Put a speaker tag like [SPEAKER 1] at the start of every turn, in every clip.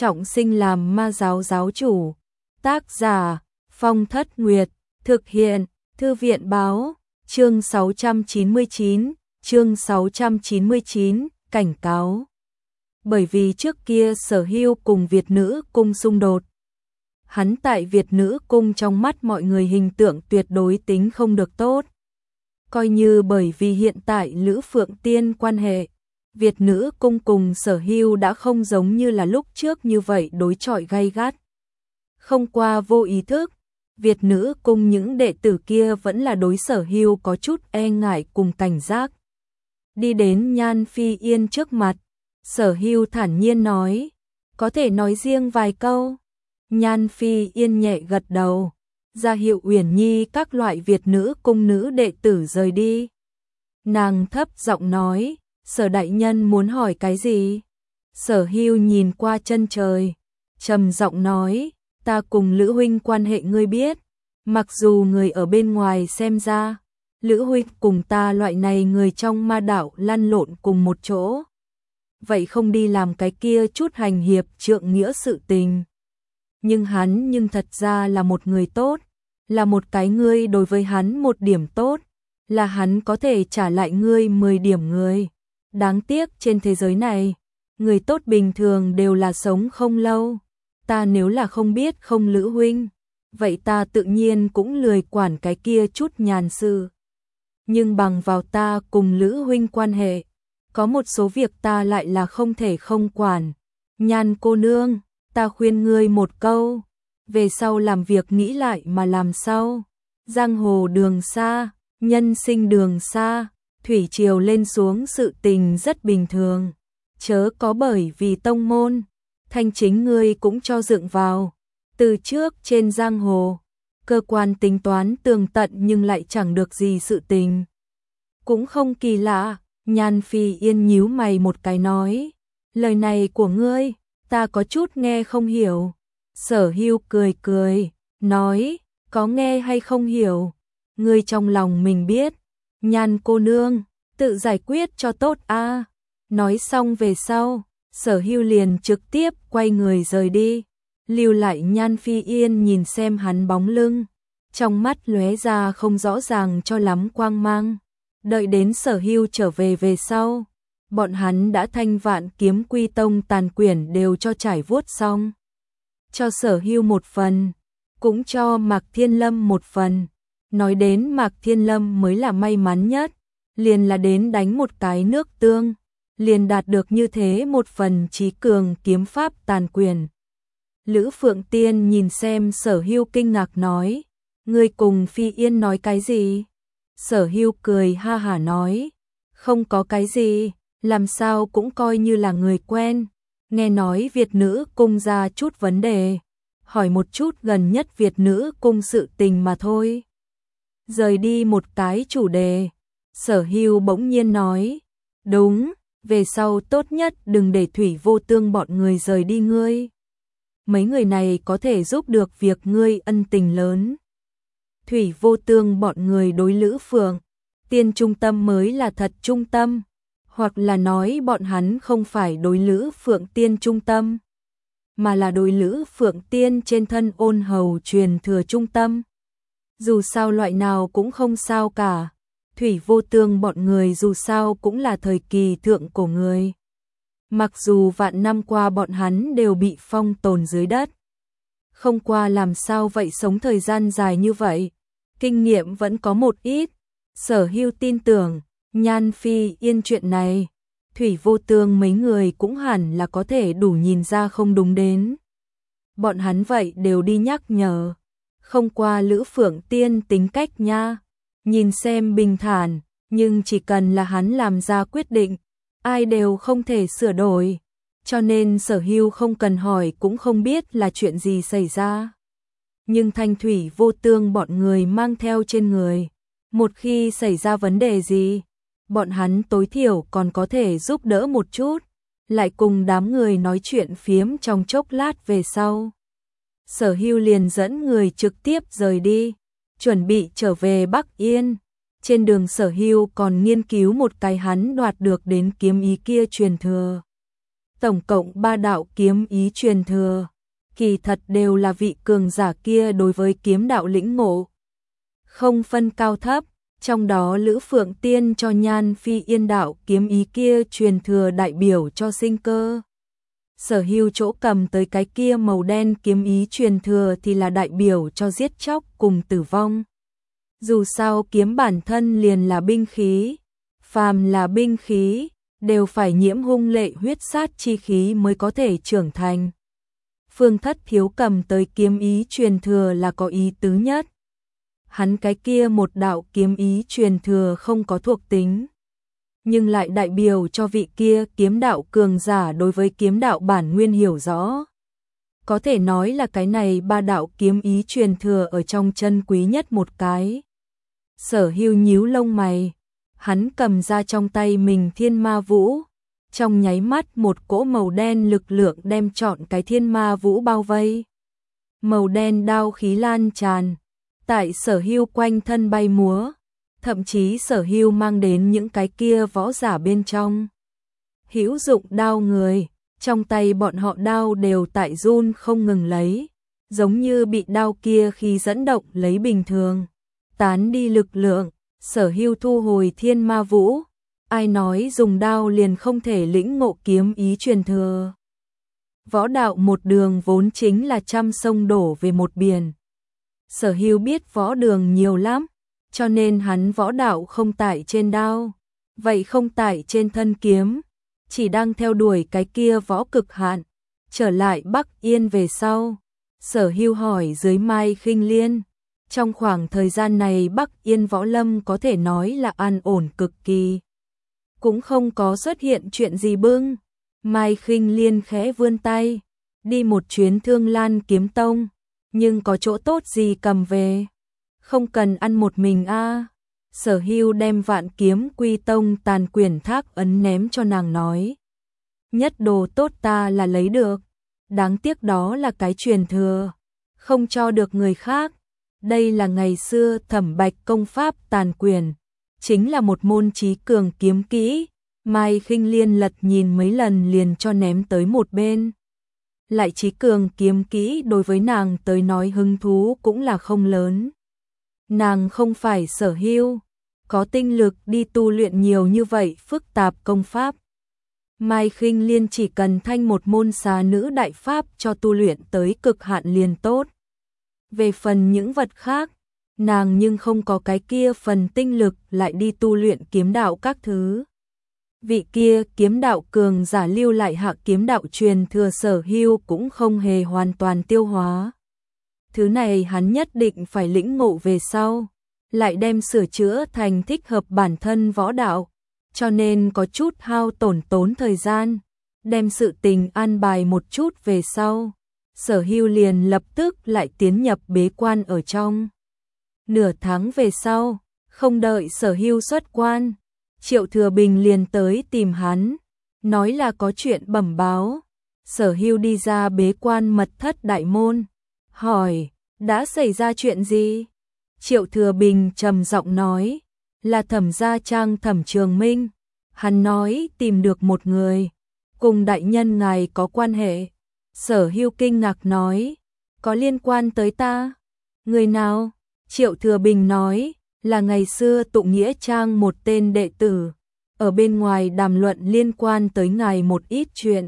[SPEAKER 1] trọng sinh làm ma giáo giáo chủ. Tác giả Phong Thất Nguyệt, thực hiện Thư viện Báo. Chương 699, cảnh cáo. Bởi vì trước kia Sở Hưu cùng Việt Nữ Cung xung đột, hắn tại Việt Nữ Cung trong mắt mọi người hình tượng tuyệt đối tính không được tốt. Coi như bởi vì hiện tại Lữ Phượng Tiên quan hệ, Việt Nữ Cung cùng Sở Hưu đã không giống như là lúc trước như vậy đối chọi gay gắt. Không qua vô ý thức, Việt Nữ Cung những đệ tử kia vẫn là đối Sở Hưu có chút e ngại cùng cảnh giác. Đi đến Nhan Phi Yên trước mặt, Sở Hưu thản nhiên nói, có thể nói riêng vài câu. Nhan Phi Yên nhẹ gật đầu, ra hiệu Uyển Nhi các loại Việt Nữ Cung nữ đệ tử rời đi. Nàng thấp giọng nói, Sở đại nhân muốn hỏi cái gì? Sở Hưu nhìn qua chân trời, trầm giọng nói, ta cùng Lữ huynh quan hệ ngươi biết, mặc dù người ở bên ngoài xem ra, Lữ huynh cùng ta loại này người trong ma đạo lăn lộn cùng một chỗ, vậy không đi làm cái kia chút hành hiệp trượng nghĩa sự tình. Nhưng hắn nhưng thật ra là một người tốt, là một cái ngươi đối với hắn một điểm tốt, là hắn có thể trả lại ngươi 10 điểm người. Đáng tiếc trên thế giới này, người tốt bình thường đều là sống không lâu. Ta nếu là không biết không Lữ huynh, vậy ta tự nhiên cũng lười quản cái kia chút nhàn sự. Nhưng bằng vào ta cùng Lữ huynh quan hệ, có một số việc ta lại là không thể không quản. Nhan cô nương, ta khuyên ngươi một câu, về sau làm việc nghĩ lại mà làm sau. Giang hồ đường xa, nhân sinh đường xa, thủy triều lên xuống sự tình rất bình thường. Chớ có bởi vì tông môn, thanh chính ngươi cũng cho dựng vào. Từ trước trên giang hồ, cơ quan tính toán tường tận nhưng lại chẳng được gì sự tình. Cũng không kỳ lạ, Nhan Phi Yên nhíu mày một cái nói, lời này của ngươi, ta có chút nghe không hiểu. Sở Hưu cười cười, nói, có nghe hay không hiểu, ngươi trong lòng mình biết. Nhan cô nương, tự giải quyết cho tốt a. Nói xong về sau, Sở Hưu liền trực tiếp quay người rời đi, lưu lại Nhan Phi Yên nhìn xem hắn bóng lưng, trong mắt lóe ra không rõ ràng cho lắm quang mang. Đợi đến Sở Hưu trở về sau, bọn hắn đã thanh Vạn Kiếm Quy Tông tàn quyển đều cho trải vuốt xong. Cho Sở Hưu một phần, cũng cho Mạc Thiên Lâm một phần. Nói đến Mạc Thiên Lâm mới là may mắn nhất, liền là đến đánh một cái nước tương, liền đạt được như thế một phần trí cường kiếm pháp tàn quyền. Lữ Phượng Tiên nhìn xem Sở Hưu kinh ngạc nói, ngươi cùng Phi Yên nói cái gì? Sở Hưu cười ha hả nói, không có cái gì, làm sao cũng coi như là người quen. Nghe nói Việt Nữ Cung ra chút vấn đề, hỏi một chút gần nhất Việt Nữ Cung sự tình mà thôi. Rời đi một cái chủ đề, Sở Hưu bỗng nhiên nói, đúng, về sau tốt nhất đừng để Thủy Vô Tương bọn người rời đi ngươi. Mấy người này có thể giúp được việc ngươi ân tình lớn. Thủy Vô Tương bọn người đối Lữ Phượng Tiên trung tâm mới là thật trung tâm, hoặc là nói bọn hắn không phải đối Lữ Phượng Tiên trung tâm, mà là đối Lữ Phượng Tiên trên thân ôn hầu truyền thừa trung tâm. Dù sao loại nào cũng không sao cả, Thủy Vô Tương bọn người dù sao cũng là thời kỳ thượng cổ người. Mặc dù vạn năm qua bọn hắn đều bị phong tồn dưới đất, không qua làm sao vậy sống thời gian dài như vậy, kinh nghiệm vẫn có một ít. Sở Hưu tin tưởng, Nhan Phi Yên chuyện này, Thủy Vô Tương mấy người cũng hẳn là có thể đủ nhìn ra không đúng đến. Bọn hắn vậy đều đi nhắc nhở, không qua Lữ Phượng Tiên tính cách nha, nhìn xem bình thản, nhưng chỉ cần là hắn làm ra quyết định, ai đều không thể sửa đổi, cho nên Sở Hưu không cần hỏi cũng không biết là chuyện gì xảy ra. Nhưng Thanh Thủy Vô Tương bọn người mang theo trên người, một khi xảy ra vấn đề gì, bọn hắn tối thiểu còn có thể giúp đỡ một chút, lại cùng đám người nói chuyện phiếm trong chốc lát về sau. Sở Hưu liền dẫn người trực tiếp rời đi, chuẩn bị trở về Bắc Yên. Trên đường Sở Hưu còn nghiên cứu một cái hắn đoạt được đến kiếm ý kia truyền thừa. tổng cộng 3 đạo kiếm ý truyền thừa, kỳ thật đều là vị cường giả kia đối với kiếm đạo lĩnh ngộ. Không phân cao thấp, trong đó Lữ Phượng Tiên cho Nhan Phi Yên đạo kiếm ý kia truyền thừa đại biểu cho sinh cơ. Sở Hưu chỗ cầm tới cái kia màu đen kiếm ý truyền thừa thì là đại biểu cho giết chóc cùng tử vong. Dù sao kiếm bản thân liền là binh khí, phàm là binh khí, đều phải nhiễm hung lệ huyết sát chi khí mới có thể trưởng thành. Phương Thất Thiếu cầm tới kiếm ý truyền thừa là có ý tứ nhất. Hắn cái kia một đạo kiếm ý truyền thừa không có thuộc tính, nhưng lại đại biểu cho vị kia kiếm đạo cường giả đối với kiếm đạo bản nguyên hiểu rõ. Có thể nói là cái này 3 đạo kiếm ý truyền thừa ở trong chân quý nhất một cái. Sở Hưu nhíu lông mày, hắn cầm ra trong tay mình Thiên Ma Vũ, trong nháy mắt một cỗ màu đen lực lượng đem trọn cái Thiên Ma Vũ bao vây. Màu đen đao khí lan tràn, tại Sở Hưu quanh thân bay múa, thậm chí Sở Hưu mang đến những cái kia võ giả bên trong. Hữu dụng đao người, trong tay bọn họ đao đều tại run không ngừng lấy, giống như bị đao kia khi dẫn động lấy bình thường. Tán đi lực lượng, Sở Hưu thu hồi Thiên Ma Vũ, ai nói dùng đao liền không thể lĩnh ngộ kiếm ý truyền thừa. Võ đạo một đường vốn chính là trăm sông đổ về một biển. Sở Hưu biết võ đường nhiều lắm, cho nên hắn võ đạo không tại trên đao, vậy không tại trên thân kiếm, chỉ đang theo đuổi cái kia võ cực hạn. Trở lại Bắc Yên về sau, Sở Hưu hỏi dưới Mai Khinh Liên, trong khoảng thời gian này Bắc Yên võ lâm có thể nói là an ổn cực kỳ, cũng không có xuất hiện chuyện gì bưng. Mai Khinh Liên khẽ vươn tay, đi một chuyến Thương Lan Kiếm Tông, nhưng có chỗ tốt gì cầm về, không cần ăn một mình a. Sở Hưu đem Vạn Kiếm Quy Tông tàn quyển thác ấn ném cho nàng nói, nhất đồ tốt ta là lấy được, đáng tiếc đó là cái truyền thừa, không cho được người khác. Đây là ngày xưa Thẩm Bạch công pháp tàn quyển, chính là một môn trí cường kiếm kỹ. Mai Khinh Liên lật nhìn mấy lần liền cho ném tới một bên. Lại trí cường kiếm kỹ đối với nàng tới nói hứng thú cũng là không lớn. Nàng không phải Sở Hưu, có tinh lực đi tu luyện nhiều như vậy phức tạp công pháp. Mai Khinh Liên chỉ cần thanh một môn xà nữ đại pháp cho tu luyện tới cực hạn liền tốt. Về phần những vật khác, nàng nhưng không có cái kia phần tinh lực lại đi tu luyện kiếm đạo các thứ. Vị kia kiếm đạo cường giả lưu lại hạ kiếm đạo truyền thừa Sở Hưu cũng không hề hoàn toàn tiêu hóa. Thứ này hắn nhất định phải lĩnh ngộ về sau, lại đem sửa chữa thành thích hợp bản thân võ đạo, cho nên có chút hao tốn thời gian, đem sự tình an bài một chút về sau. Sở Hưu liền lập tức lại tiến nhập bế quan ở trong. Nửa tháng về sau, không đợi Sở Hưu xuất quan, Triệu Thừa Bình liền tới tìm hắn, nói là có chuyện bẩm báo. Sở Hưu đi ra bế quan mật thất đại môn, hỏi, đã xảy ra chuyện gì? Triệu Thừa Bình trầm giọng nói, là Thẩm gia trang Thẩm Trường Minh. Hắn nói tìm được một người, cùng đại nhân ngài có quan hệ. Sở Hưu kinh ngạc nói, có liên quan tới ta? Người nào? Triệu Thừa Bình nói, là ngày xưa Tụng Nghĩa Trang một tên đệ tử, ở bên ngoài đàm luận liên quan tới ngài một ít chuyện.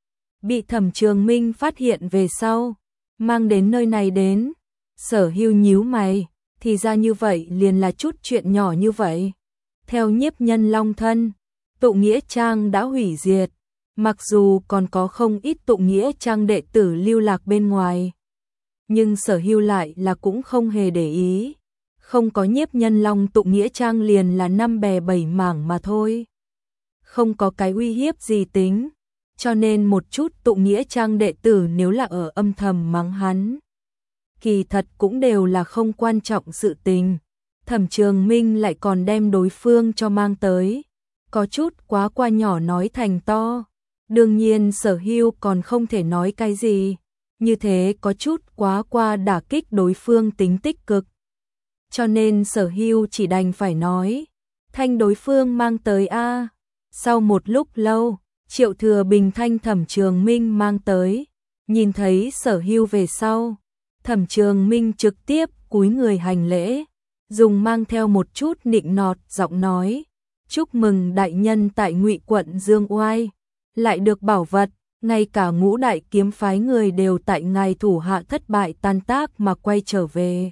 [SPEAKER 1] Bị Thẩm Trường Minh phát hiện về sau, mang đến nơi này đến. Sở Hưu nhíu mày, thì ra như vậy liền là chút chuyện nhỏ như vậy. Theo Nhiếp Nhân Long thân, Tụng Nghĩa Trang đã hủy diệt, mặc dù còn có không ít Tụng Nghĩa Trang đệ tử lưu lạc bên ngoài, nhưng Sở Hưu lại là cũng không hề để ý. Không có Nhiếp Nhân Long Tụng Nghĩa Trang liền là năm bè bảy mảng mà thôi, không có cái uy hiếp gì tính, cho nên một chút Tụng Nghĩa Trang đệ tử nếu là ở âm thầm mắng hắn, kỳ thật cũng đều là không quan trọng sự tình. Thẩm Trường Minh lại còn đem đối phương cho mang tới, có chút quá qua nhỏ nói thành to. Đương nhiên Sở Hưu còn không thể nói cái gì, như thế có chút quá qua đả kích đối phương tính tích cực. Cho nên Sở Hưu chỉ đành phải nói, thanh đối phương mang tới a. Sau một lúc lâu, Triệu Thừa Bình thanh Thẩm Trường Minh mang tới, nhìn thấy Sở Hưu về sau, Thẩm Trường Minh trực tiếp cúi người hành lễ, dùng mang theo một chút nịnh nọt giọng nói, chúc mừng đại nhân tại Ngụy quận Dương Oai, lại được bảo vật, ngay cả Ngũ đại kiếm phái người đều tại ngài thủ hạ thất bại tan tác mà quay trở về.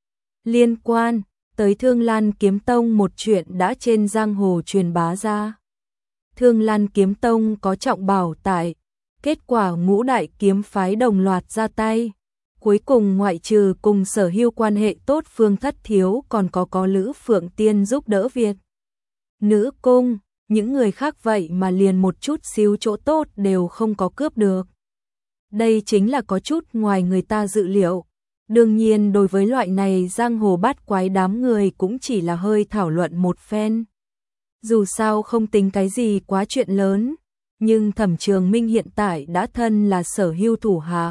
[SPEAKER 1] Liên quan tới Thương Lan Kiếm Tông một chuyện đã trên giang hồ truyền bá ra. Thương Lan Kiếm Tông có trọng bảo tại, kết quả Ngũ đại kiếm phái đồng loạt ra tay. Cuối cùng ngoại trừ cùng Sở Hưu quan hệ tốt Phương Thất Thiếu còn có Lữ Phượng Tiên giúp đỡ Việt Nữ Cung, những người khác vậy mà liền một chút xíu chỗ tốt đều không có cướp được. Đây chính là có chút ngoài người ta dự liệu. Đương nhiên đối với loại này giang hồ bát quái đám người cũng chỉ là hơi thảo luận một phen. Dù sao không tính cái gì quá chuyện lớn, nhưng Thẩm Trường Minh hiện tại đã thân là Sở Hưu thủ hạ.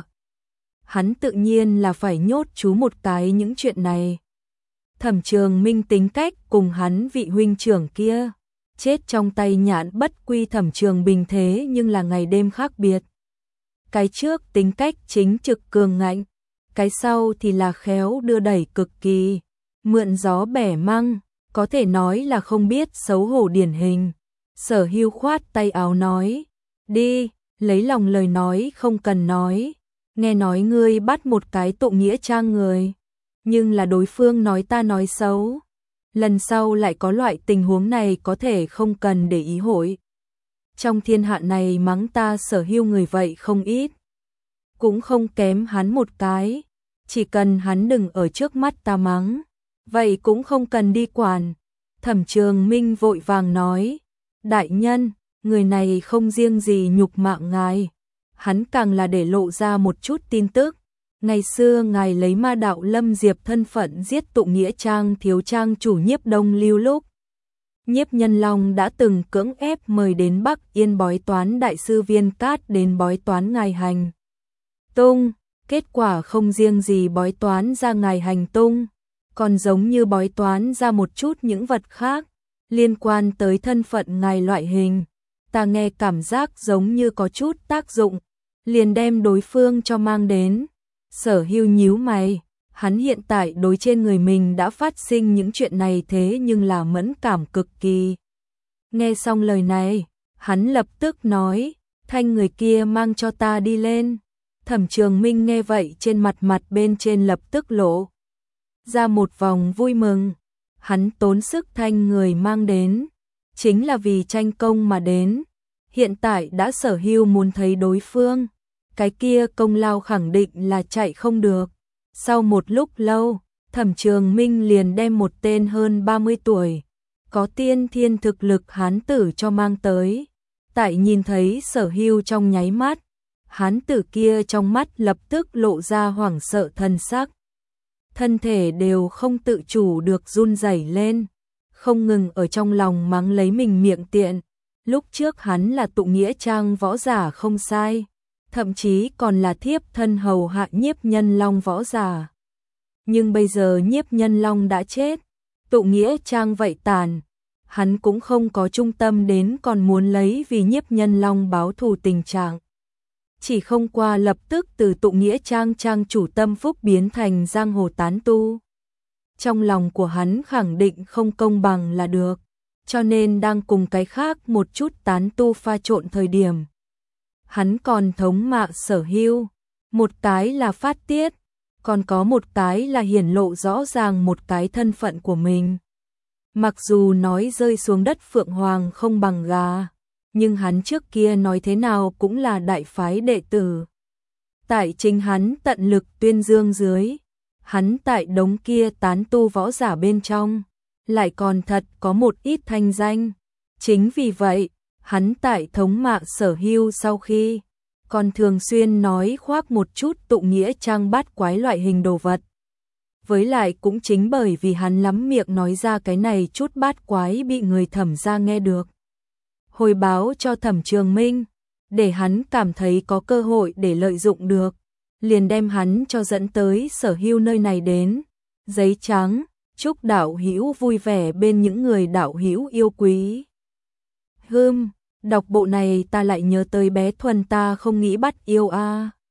[SPEAKER 1] Hắn tự nhiên là phải nhốt chú một cái những chuyện này. Thẩm Trường Minh tính cách cùng hắn vị huynh trưởng kia, chết trong tay Nhạn Bất Quy Thẩm Trường Bình thế nhưng là ngày đêm khác biệt. Cái trước tính cách chính trực cường ngạnh, cái sau thì là khéo đưa đẩy cực kỳ, mượn gió bẻ măng, có thể nói là không biết xấu hổ điển hình. Sở Hưu khoát tay áo nói, đi, lấy lòng lời nói không cần nói, nghe nói ngươi bắt một cái tụ nghĩa trang người, nhưng là đối phương nói ta nói xấu. Lần sau lại có loại tình huống này có thể không cần để ý hội. Trong thiên hạ này mắng ta Sở Hưu người vậy không ít. Cũng không kém hắn một cái. Chỉ cần hắn đừng ở trước mắt ta mắng. Vậy cũng không cần đi quản. Thẩm Trường Minh vội vàng nói. Đại nhân, người này không riêng gì nhục mạ ngài. Hắn càng là để lộ ra một chút tin tức. Ngày xưa ngài lấy Ma đạo Lâm Diệp thân phận giết tụ nghĩa trang thiếu trang chủ Nhiếp Đông Lưu lúc. Nhiếp Nhân Long đã từng cưỡng ép mời đến Bắc Yên bói toán đại sư Viên Cát đến bói toán ngài hành tung. Kết quả không riêng gì bói toán ra ngài hành tung, còn giống như bói toán ra một chút những vật khác, liên quan tới thân phận ngài loại hình. Ta nghe cảm giác giống như có chút tác dụng, liền đem đối phương cho mang đến. Sở Hưu nhíu mày, hắn hiện tại đối trên người mình đã phát sinh những chuyện này thế nhưng là mẫn cảm cực kỳ. Nghe xong lời này, hắn lập tức nói, thanh người kia mang cho ta đi lên. Thẩm Trường Minh nghe vậy trên mặt bên trên lập tức lộ ra một vòng vui mừng. Hắn tốn sức thanh người mang đến, chính là vì tranh công mà đến. Hiện tại đã Sở Hưu muốn thấy đối phương, cái kia công lao khẳng định là chạy không được. Sau một lúc lâu, Thẩm Trường Minh liền đem một tên hơn 30 tuổi, có tiên thiên thực lực hán tử cho mang tới. Tại nhìn thấy Sở Hưu trong nháy mắt, hán tử kia trong mắt lập tức lộ ra hoảng sợ thần sắc. Thân thể đều không tự chủ được run rẩy lên, không ngừng ở trong lòng mắng lấy mình miệng tiện. Lúc trước hắn là tụ nghĩa trang võ giả không sai, thậm chí còn là thiếp thân hầu hạ Nhiếp Nhân Long võ giả. Nhưng bây giờ Nhiếp Nhân Long đã chết, tụ nghĩa trang vậy tàn, hắn cũng không có trung tâm đến còn muốn lấy vì Nhiếp Nhân Long báo thù tình trạng. Chỉ không qua lập tức từ tụ nghĩa trang trang chủ tâm phúc biến thành giang hồ tán tu. Trong lòng của hắn khẳng định không công bằng là được, cho nên đang cùng cái khác một chút tán tu pha trộn thời điểm. Hắn còn thống mạ Sở Hưu, một cái là phát tiết, còn có một cái là hiển lộ rõ ràng một cái thân phận của mình. Mặc dù nói rơi xuống đất phượng hoàng không bằng gà, nhưng hắn trước kia nói thế nào cũng là đại phái đệ tử. Tại chính hắn tận lực tuyên dương dưới, hắn tại đống kia tán tu võ giả bên trong, lại còn thật có một ít thanh danh. Chính vì vậy, hắn tại thống mạ Sở Hưu sau khi, còn thường xuyên nói khoác một chút tụ nghĩa trang bát quái loại hình đồ vật. Với lại cũng chính bởi vì hắn lắm miệng nói ra cái này chút bát quái bị người Thẩm gia nghe được. Hồi báo cho Thẩm Trường Minh, để hắn cảm thấy có cơ hội để lợi dụng được, liền đem hắn cho dẫn tới Sở Hưu nơi này đến. Giấy trắng, chúc đạo hữu vui vẻ bên những người đạo hữu yêu quý. Đọc bộ này ta lại nhớ tới bé Thuần, ta không nghĩ bắt yêu a.